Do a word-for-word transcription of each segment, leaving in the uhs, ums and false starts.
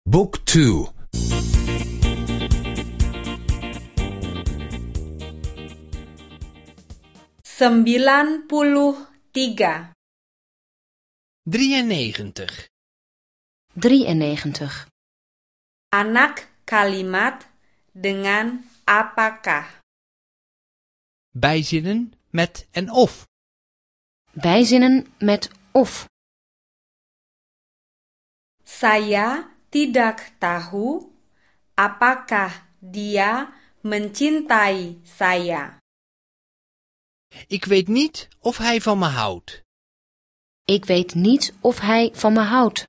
Book two. Sembilan puluh tiga. drieënnegentig. drieënnegentig. Anak kalimat dengan apakah. Bijzinnen met en of. Bijzinnen met of. Saya tidak tahu apakah dia mencintai saya. Ik weet niet of hij van me houdt. Ik weet niet of hij van me houdt.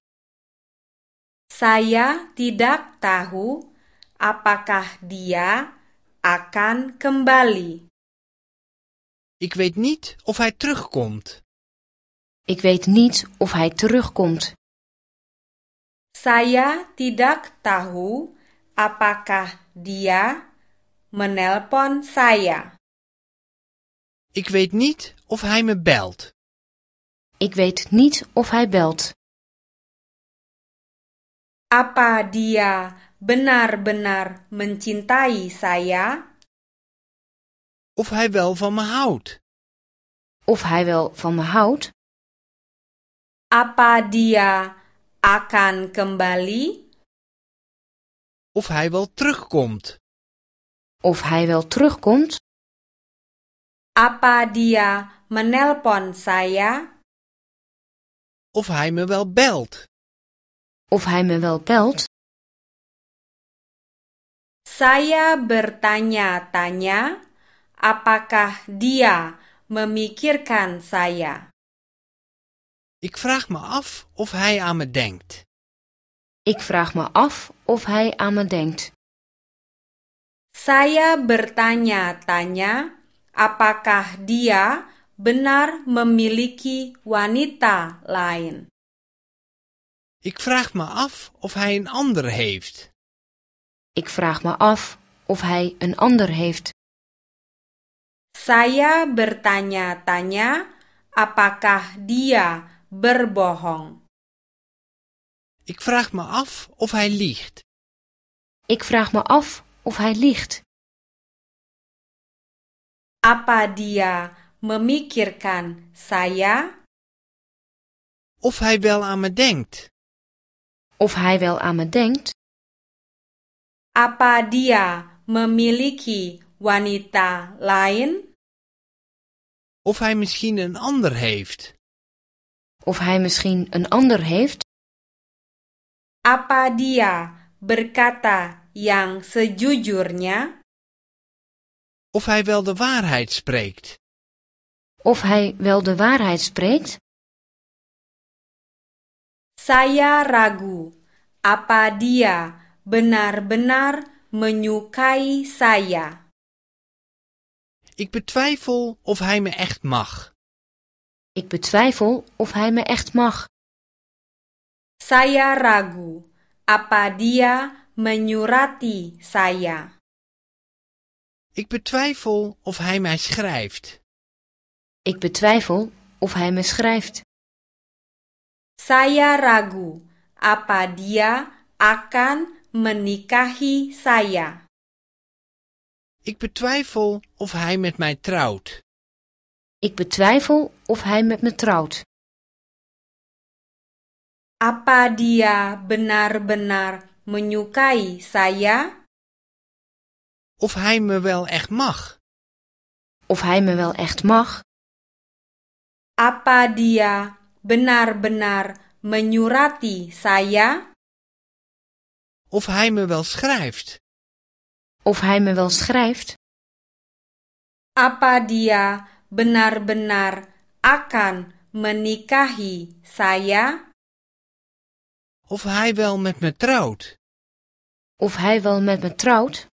Saya tidak tahu apakah dia akan kembali. Ik weet niet of hij terugkomt. Ik weet niet of hij terugkomt. Saya tidak tahu apakah dia menelpon saya. Ik weet niet of hij me belt. Ik weet niet of hij belt. Apa dia benar-benar mencintai saya? Of hij wel van me houdt. Of hij wel van me houdt. Apa dia akan kembali? Of hij wel terugkomt. Of hij wel terugkomt. Apa dia menelpon saya? Of hij me wel belt. Of hij me wel belt. Saya bertanya-tanya apakah dia memikirkan saya. Ik vraag me af of hij aan me denkt. Ik vraag me af of hij aan me denkt. Saya bertanya-tanya apakah dia benar memiliki wanita lain. Ik vraag me af of hij een ander heeft. Ik vraag me af of hij een ander heeft. Saya bertanya-tanya apakah dia berbohong. Ik vraag me af of hij liegt. Ik vraag me af of hij liegt. Apa dia memikirkan saya? Of hij wel aan me denkt. Of hij wel aan me denkt. Apa dia memiliki wanita lain? Of hij misschien een ander heeft. Of hij misschien een ander heeft. Apa dia berkata yang sejujurnya? Of hij wel de waarheid spreekt. Of hij wel de waarheid spreekt. Saya ragu apa dia benar-benar menyukai saya. Ik betwijfel of hij me echt mag. Ik betwijfel of hij me echt mag. Saya ragu apa dia menyurati saya. Ik betwijfel of hij mij schrijft. Ik betwijfel of hij me schrijft. Saya ragu apa dia akan menikahi saya. Ik betwijfel of hij met mij trouwt. Ik betwijfel of hij met me trouwt. Apa dia benar-benar menyukai saya? Of hij me wel echt mag. Of hij me wel echt mag. Apa dia benar-benar menyurati saya? Of hij me wel schrijft. Of hij me wel schrijft. Apa dia benar-benar akan menikahi saya? Of hij wel met me trouwt. Of hij wel met me trouwt.